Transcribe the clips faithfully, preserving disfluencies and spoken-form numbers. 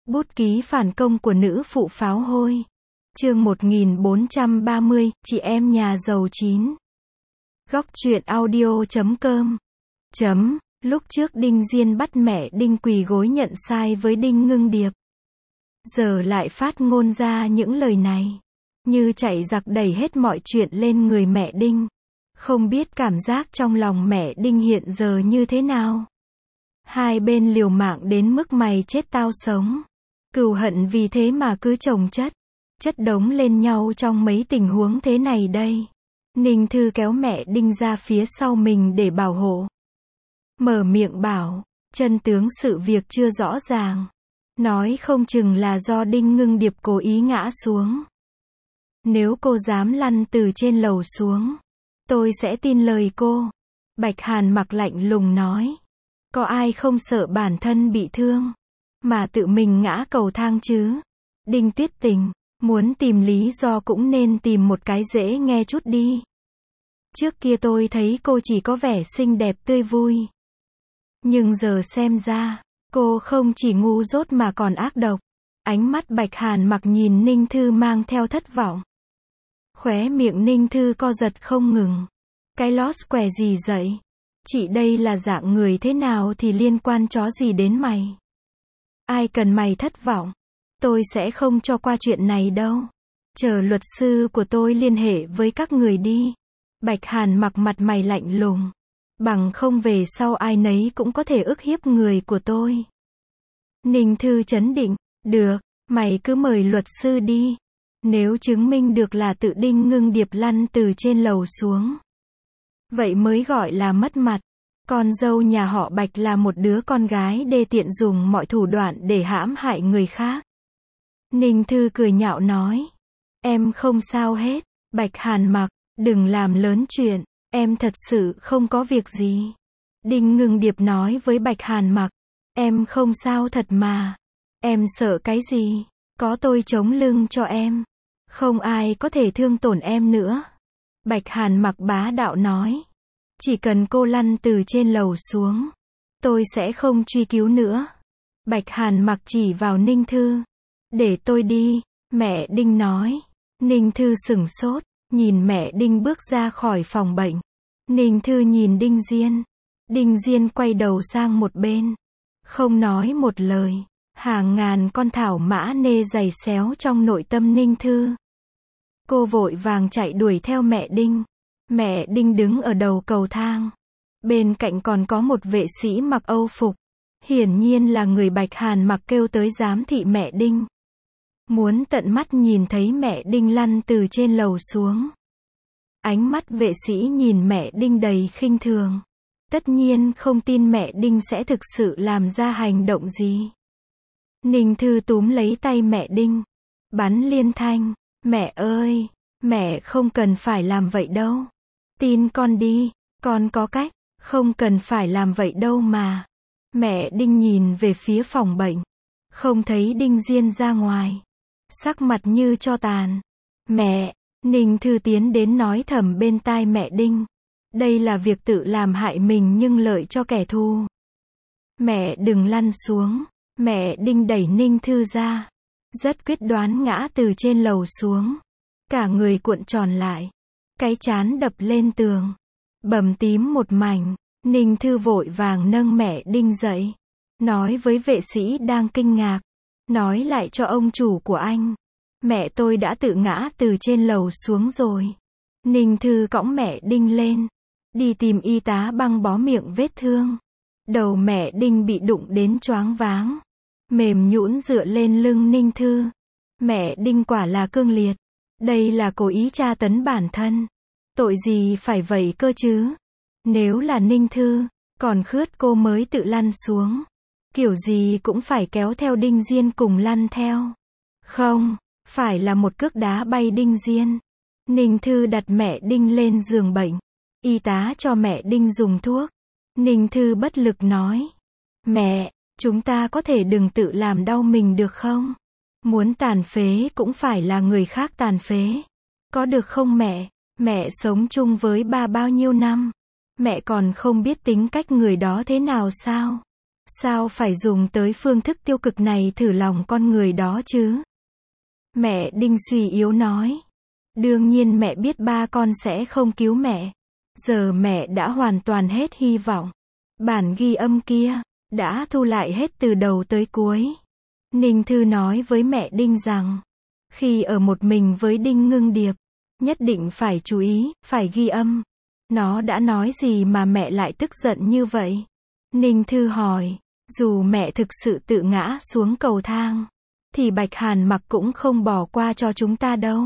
Bút ký phản công của nữ phụ pháo hôi. Chương một nghìn bốn trăm ba mươi, chị em nhà giàu chín. Góc truyện audio chấm com. Chấm, lúc trước Đinh Diên bắt mẹ Đinh quỳ gối nhận sai với Đinh Ngưng Điệp. Giờ lại phát ngôn ra những lời này. Như chạy giặc đẩy hết mọi chuyện lên người mẹ Đinh. Không biết cảm giác trong lòng mẹ Đinh hiện giờ như thế nào. Hai bên liều mạng đến mức mày chết tao sống. Cừu hận vì thế mà cứ chồng chất. Chất đống lên nhau trong mấy tình huống thế này đây. Ninh Thư kéo mẹ Đinh ra phía sau mình để bảo hộ. Mở miệng bảo, chân tướng sự việc chưa rõ ràng. Nói không chừng là do Đinh Ngưng Điệp cố ý ngã xuống. Nếu cô dám lăn từ trên lầu xuống, tôi sẽ tin lời cô. Bạch Hàn mặc lạnh lùng nói. Có ai không sợ bản thân bị thương, mà tự mình ngã cầu thang chứ? Đinh Tuyết Tình, muốn tìm lý do cũng nên tìm một cái dễ nghe chút đi. Trước kia tôi thấy cô chỉ có vẻ xinh đẹp tươi vui. Nhưng giờ xem ra, cô không chỉ ngu dốt mà còn ác độc. Ánh mắt Bạch Hàn mặc nhìn Ninh Thư mang theo thất vọng. Khóe miệng Ninh Thư co giật không ngừng. Cái lót què gì vậy? Chị đây là dạng người thế nào thì liên quan chó gì đến mày? Ai cần mày thất vọng? Tôi sẽ không cho qua chuyện này đâu. Chờ luật sư của tôi liên hệ với các người đi. Bạch Hàn mặc mặt mày lạnh lùng. Bằng không về sau ai nấy cũng có thể ức hiếp người của tôi. Ninh Thư trấn định. Được, mày cứ mời luật sư đi. Nếu chứng minh được là tự Đinh Ngưng Điệp lăn từ trên lầu xuống, vậy mới gọi là mất mặt. Con dâu nhà họ Bạch là một đứa con gái đê tiện dùng mọi thủ đoạn để hãm hại người khác. Ninh Thư cười nhạo nói. Em không sao hết. Bạch Hàn mặc, đừng làm lớn chuyện. Em thật sự không có việc gì. Đinh Ngưng Điệp nói với Bạch Hàn mặc. Em không sao thật mà. Em sợ cái gì? Có tôi chống lưng cho em. Không ai có thể thương tổn em nữa. Bạch Hàn mặc bá đạo nói. Chỉ cần cô lăn từ trên lầu xuống, tôi sẽ không truy cứu nữa. Bạch Hàn mặc chỉ vào Ninh Thư. Để tôi đi, mẹ Đinh nói. Ninh Thư sửng sốt, nhìn mẹ Đinh bước ra khỏi phòng bệnh. Ninh Thư nhìn Đinh Diên. Đinh Diên quay đầu sang một bên. Không nói một lời. Hàng ngàn con thảo mã nê giày xéo trong nội tâm Ninh Thư. Cô vội vàng chạy đuổi theo mẹ Đinh. Mẹ Đinh đứng ở đầu cầu thang. Bên cạnh còn có một vệ sĩ mặc Âu phục. Hiển nhiên là người Bạch Hàn mặc kêu tới giám thị mẹ Đinh. Muốn tận mắt nhìn thấy mẹ Đinh lăn từ trên lầu xuống. Ánh mắt vệ sĩ nhìn mẹ Đinh đầy khinh thường. Tất nhiên không tin mẹ Đinh sẽ thực sự làm ra hành động gì. Ninh Thư túm lấy tay mẹ Đinh. Bắn liên thanh. Mẹ ơi, mẹ không cần phải làm vậy đâu. Tin con đi, con có cách, không cần phải làm vậy đâu mà. Mẹ Đinh nhìn về phía phòng bệnh. Không thấy Đinh Diên ra ngoài. Sắc mặt như tro tàn. Mẹ, Ninh Thư tiến đến nói thầm bên tai mẹ Đinh. Đây là việc tự làm hại mình nhưng lợi cho kẻ thù. Mẹ đừng lăn xuống. Mẹ Đinh đẩy Ninh Thư ra. Rất quyết đoán ngã từ trên lầu xuống. Cả người cuộn tròn lại. Cái trán đập lên tường. Bầm tím một mảnh. Ninh Thư vội vàng nâng mẹ Đinh dậy. Nói với vệ sĩ đang kinh ngạc. Nói lại cho ông chủ của anh. Mẹ tôi đã tự ngã từ trên lầu xuống rồi. Ninh Thư cõng mẹ Đinh lên. Đi tìm y tá băng bó miệng vết thương. Đầu mẹ Đinh bị đụng đến choáng váng. Mềm nhũn dựa lên lưng Ninh Thư. Mẹ Đinh quả là cương liệt. Đây là cố ý tra tấn bản thân. Tội gì phải vậy cơ chứ? Nếu là Ninh Thư, còn khướt cô mới tự lăn xuống. Kiểu gì cũng phải kéo theo Đinh Diên cùng lăn theo. Không, phải là một cước đá bay Đinh Diên. Ninh Thư đặt mẹ Đinh lên giường bệnh. Y tá cho mẹ Đinh dùng thuốc. Ninh Thư bất lực nói. Mẹ, chúng ta có thể đừng tự làm đau mình được không? Muốn tàn phế cũng phải là người khác tàn phế. Có được không mẹ? Mẹ sống chung với ba bao nhiêu năm? Mẹ còn không biết tính cách người đó thế nào sao? Sao phải dùng tới phương thức tiêu cực này thử lòng con người đó chứ? Mẹ Đinh suy yếu nói. Đương nhiên mẹ biết ba con sẽ không cứu mẹ. Giờ mẹ đã hoàn toàn hết hy vọng. Bản ghi âm kia đã thu lại hết từ đầu tới cuối. Ninh Thư nói với mẹ Đinh rằng, khi ở một mình với Đinh Ngưng Điệp, nhất định phải chú ý, phải ghi âm. Nó đã nói gì mà mẹ lại tức giận như vậy? Ninh Thư hỏi, dù mẹ thực sự tự ngã xuống cầu thang, thì Bạch Hàn Mặc cũng không bỏ qua cho chúng ta đâu.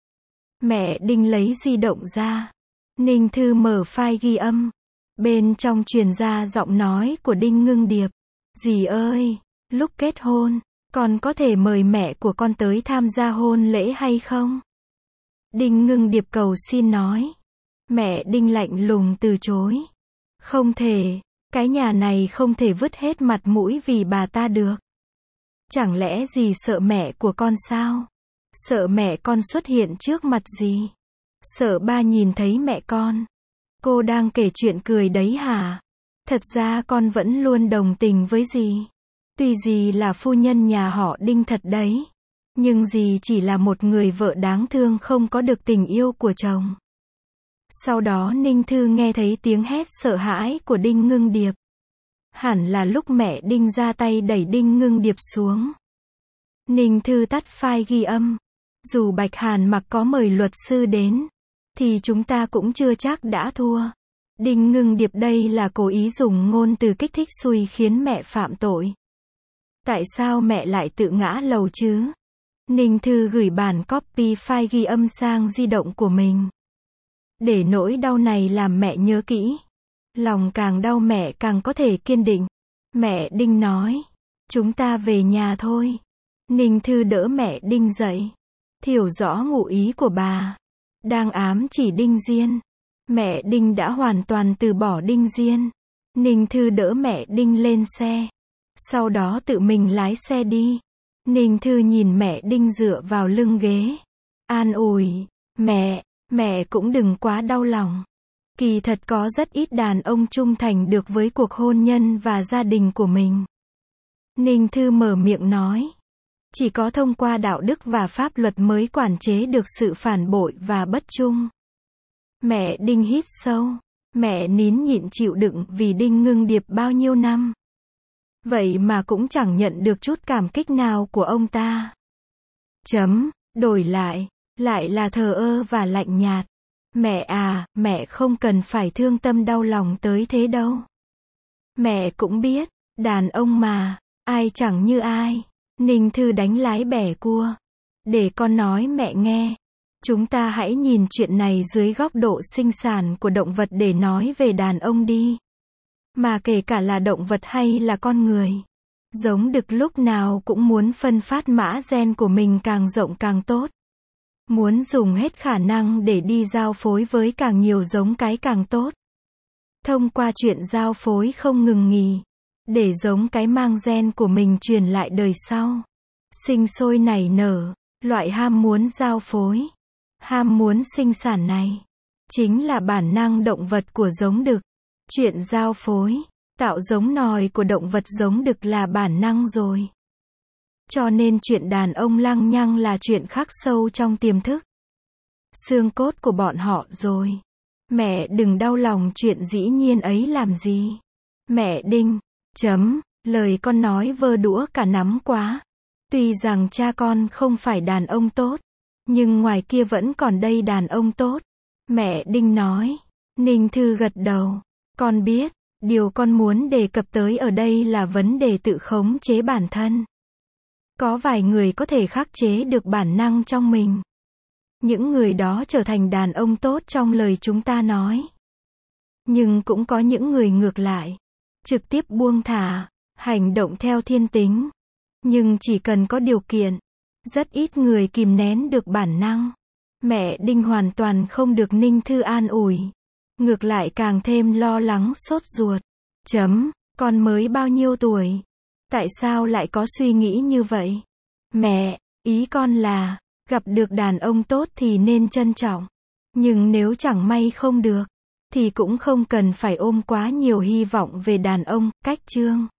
Mẹ Đinh lấy di động ra. Ninh Thư mở file ghi âm. Bên trong truyền ra giọng nói của Đinh Ngưng Điệp. Dì ơi, lúc kết hôn, con có thể mời mẹ của con tới tham gia hôn lễ hay không? Đinh Ngưng Điệp cầu xin nói. Mẹ Đinh lạnh lùng từ chối. Không thể, cái nhà này không thể vứt hết mặt mũi vì bà ta được. Chẳng lẽ dì sợ mẹ của con sao? Sợ mẹ con xuất hiện trước mặt dì? Sợ ba nhìn thấy mẹ con? Cô đang kể chuyện cười đấy hả? Thật ra con vẫn luôn đồng tình với dì. Tuy dì là phu nhân nhà họ Đinh thật đấy, nhưng dì chỉ là một người vợ đáng thương không có được tình yêu của chồng. Sau đó Ninh Thư nghe thấy tiếng hét sợ hãi của Đinh Ngưng Điệp. Hẳn là lúc mẹ Đinh ra tay đẩy Đinh Ngưng Điệp xuống. Ninh Thư tắt file ghi âm. Dù Bạch Hàn Mặc có mời luật sư đến, thì chúng ta cũng chưa chắc đã thua. Đinh Ngưng Điệp đây là cố ý dùng ngôn từ kích thích xui khiến mẹ phạm tội. Tại sao mẹ lại tự ngã lầu chứ? Ninh Thư gửi bản copy file ghi âm sang di động của mình. Để nỗi đau này làm mẹ nhớ kỹ. Lòng càng đau mẹ càng có thể kiên định. Mẹ Đinh nói, chúng ta về nhà thôi. Ninh Thư đỡ mẹ Đinh dậy. Hiểu rõ ngụ ý của bà. Đang ám chỉ Đinh Diên. Mẹ Đinh đã hoàn toàn từ bỏ Đinh Diên. Ninh Thư đỡ mẹ Đinh lên xe. Sau đó tự mình lái xe đi. Ninh Thư nhìn mẹ Đinh dựa vào lưng ghế. An ủi, mẹ, mẹ cũng đừng quá đau lòng. Kỳ thật có rất ít đàn ông trung thành được với cuộc hôn nhân và gia đình của mình. Ninh Thư mở miệng nói. Chỉ có thông qua đạo đức và pháp luật mới quản chế được sự phản bội và bất trung. Mẹ Đinh hít sâu. Mẹ nín nhịn chịu đựng vì Đinh Ngưng Điệp bao nhiêu năm. Vậy mà cũng chẳng nhận được chút cảm kích nào của ông ta. Chấm, đổi lại, lại là thờ ơ và lạnh nhạt. Mẹ à, mẹ không cần phải thương tâm đau lòng tới thế đâu. Mẹ cũng biết, đàn ông mà, ai chẳng như ai. Ninh Thư đánh lái bẻ cua. Để con nói mẹ nghe. Chúng ta hãy nhìn chuyện này dưới góc độ sinh sản của động vật để nói về đàn ông đi. Mà kể cả là động vật hay là con người. Giống đực lúc nào cũng muốn phân phát mã gen của mình càng rộng càng tốt. Muốn dùng hết khả năng để đi giao phối với càng nhiều giống cái càng tốt. Thông qua chuyện giao phối không ngừng nghỉ. Để giống cái mang gen của mình truyền lại đời sau. Sinh sôi nảy nở. Loại ham muốn giao phối. Ham muốn sinh sản này. Chính là bản năng động vật của giống đực. Chuyện giao phối. Tạo giống nòi của động vật giống đực là bản năng rồi. Cho nên chuyện đàn ông lăng nhăng là chuyện khắc sâu trong tiềm thức. Xương cốt của bọn họ rồi. Mẹ đừng đau lòng chuyện dĩ nhiên ấy làm gì. Mẹ Đinh. Chấm, lời con nói vơ đũa cả nắm quá. Tuy rằng cha con không phải đàn ông tốt, nhưng ngoài kia vẫn còn đây đàn ông tốt. Mẹ Đinh nói. Ninh Thư gật đầu. Con biết, điều con muốn đề cập tới ở đây là vấn đề tự khống chế bản thân. Có vài người có thể khắc chế được bản năng trong mình. Những người đó trở thành đàn ông tốt trong lời chúng ta nói. Nhưng cũng có những người ngược lại. Trực tiếp buông thả, hành động theo thiên tính. Nhưng chỉ cần có điều kiện. Rất ít người kìm nén được bản năng. Mẹ Đinh hoàn toàn không được Ninh Thư an ủi. Ngược lại càng thêm lo lắng sốt ruột. Chấm, con mới bao nhiêu tuổi? Tại sao lại có suy nghĩ như vậy? Mẹ, ý con là, gặp được đàn ông tốt thì nên trân trọng. Nhưng nếu chẳng may không được, thì cũng không cần phải ôm quá nhiều hy vọng về đàn ông. Cách chương